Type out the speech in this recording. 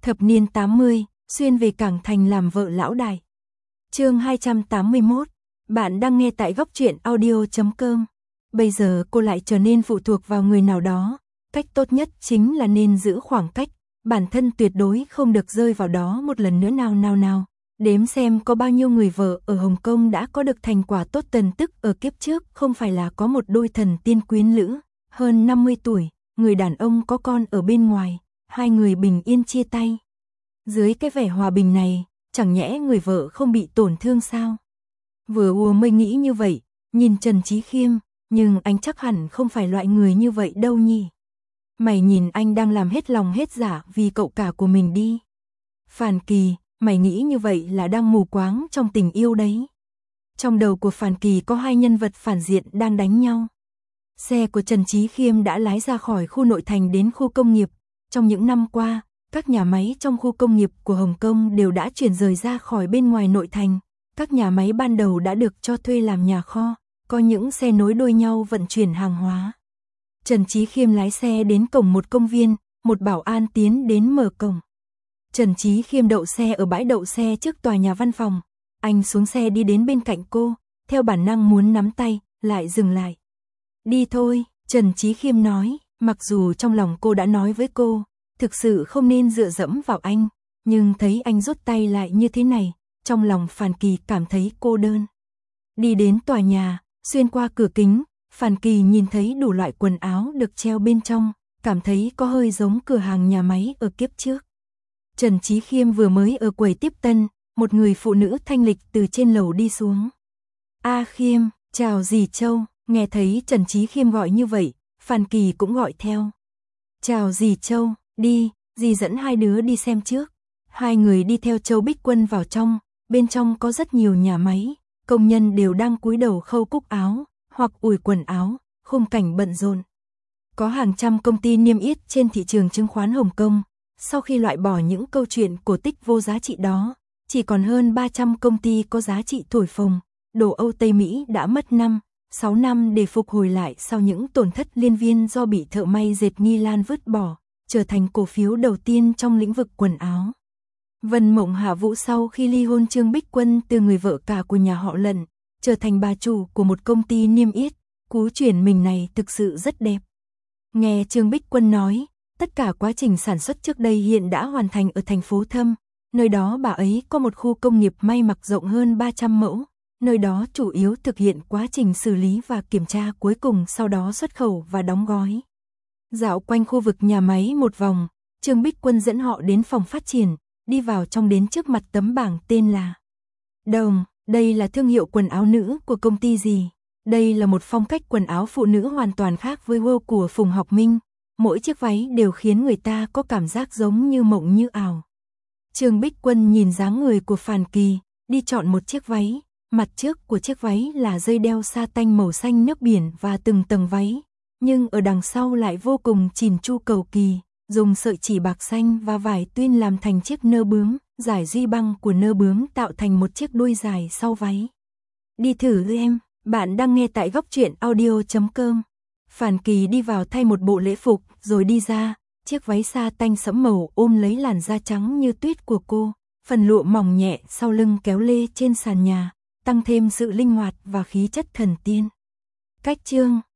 Thập niên 80, xuyên về Cảng Thành làm vợ lão đại. Chương 281. Bạn đang nghe tại góc truyện audio.com. Bây giờ cô lại trở nên phụ thuộc vào người nào đó, cách tốt nhất chính là nên giữ khoảng cách, bản thân tuyệt đối không được rơi vào đó một lần nữa nào. Đếm xem có bao nhiêu người vợ ở Hồng Kông đã có được thành quả tốt tần tức ở kiếp trước, không phải là có một đôi thần tiên quyến lữ, hơn 50 tuổi, người đàn ông có con ở bên ngoài, hai người bình yên chia tay. Dưới cái vẻ hòa bình này, chẳng nhẽ người vợ không bị tổn thương sao? Vừa ùa mây nghĩ như vậy, nhìn Trần Chí Khiêm, nhưng anh chắc hẳn không phải loại người như vậy đâu nhỉ. Mày nhìn anh đang làm hết lòng hết dạ vì cậu cả của mình đi. Phàn Kỳ, mày nghĩ như vậy là đang mù quáng trong tình yêu đấy. Trong đầu của Phàn Kỳ có hai nhân vật phản diện đang đánh nhau. Xe của Trần Chí Khiêm đã lái ra khỏi khu nội thành đến khu công nghiệp. Trong những năm qua, các nhà máy trong khu công nghiệp của Hồng Kông đều đã chuyển rời ra khỏi bên ngoài nội thành. Các nhà máy ban đầu đã được cho thuê làm nhà kho, có những xe nối đuôi nhau vận chuyển hàng hóa. Trần Chí Khiêm lái xe đến cổng một công viên, một bảo an tiến đến mở cổng. Trần Chí Khiêm đậu xe ở bãi đậu xe trước tòa nhà văn phòng. Anh xuống xe đi đến bên cạnh cô, theo bản năng muốn nắm tay, lại dừng lại. Đi thôi, Trần Chí Khiêm nói, mặc dù trong lòng cô đã nói với cô, thực sự không nên dựa dẫm vào anh, nhưng thấy anh rút tay lại như thế này, trong lòng Phàn Kỳ cảm thấy cô đơn. Đi đến tòa nhà, xuyên qua cửa kính, Phàn Kỳ nhìn thấy đủ loại quần áo được treo bên trong, cảm thấy có hơi giống cửa hàng nhà máy ở kiếp trước. Trần Chí Khiêm vừa mới ở quầy tiếp tân, một người phụ nữ thanh lịch từ trên lầu đi xuống. A Khiêm, chào dì Châu, nghe thấy Trần Chí Khiêm gọi như vậy, Phàn Kỳ cũng gọi theo. Chào dì Châu, đi, dì dẫn hai đứa đi xem trước. Hai người đi theo Châu Bích Quân vào trong, bên trong có rất nhiều nhà máy, công nhân đều đang cúi đầu khâu cúc áo, hoặc ủi quần áo, khung cảnh bận rộn. Có hàng trăm công ty niêm yết trên thị trường chứng khoán Hồng Kông, sau khi loại bỏ những câu chuyện cổ tích vô giá trị đó, chỉ còn hơn 300 công ty có giá trị thổi phồng. Đồ Âu Tây Mỹ đã mất 6 năm để phục hồi lại sau những tổn thất liên viên do bị thợ may dệt Nghi Lan vứt bỏ, trở thành cổ phiếu đầu tiên trong lĩnh vực quần áo. Vân Mộng Hạ Vũ sau khi ly hôn Trương Bích Quân từ người vợ cả của nhà họ Lận, trở thành bà chủ của một công ty niêm yết, cú chuyển mình này thực sự rất đẹp. Nghe Trương Bích Quân nói, tất cả quá trình sản xuất trước đây hiện đã hoàn thành ở thành phố Thâm, nơi đó bà ấy có một khu công nghiệp may mặc rộng hơn 300 mẫu, nơi đó chủ yếu thực hiện quá trình xử lý và kiểm tra cuối cùng sau đó xuất khẩu và đóng gói. Dạo quanh khu vực nhà máy một vòng, Trương Bích Quân dẫn họ đến phòng phát triển, đi vào trong đến trước mặt tấm bảng tên là Đồng, đây là thương hiệu quần áo nữ của công ty gì? Đây là một phong cách quần áo phụ nữ hoàn toàn khác với wow của Phùng Học Minh, mỗi chiếc váy đều khiến người ta có cảm giác giống như mộng như ảo. Trương Bích Quân nhìn dáng người của Phàn Kỳ, đi chọn một chiếc váy, mặt trước của chiếc váy là dây đeo sa tanh màu xanh nước biển và từng tầng váy, nhưng ở đằng sau lại vô cùng chỉn chu cầu kỳ, dùng sợi chỉ bạc xanh và vải tuyên làm thành chiếc nơ bướm, giải duy băng của nơ bướm tạo thành một chiếc đuôi dài sau váy. Đi thử em, bạn đang nghe tại góc truyện audio.com. Phàn Kỳ đi vào thay một bộ lễ phục rồi đi ra, chiếc váy sa tanh sẫm màu ôm lấy làn da trắng như tuyết của cô, phần lụa mỏng nhẹ sau lưng kéo lê trên sàn nhà, tăng thêm sự linh hoạt và khí chất thần tiên. Cách chương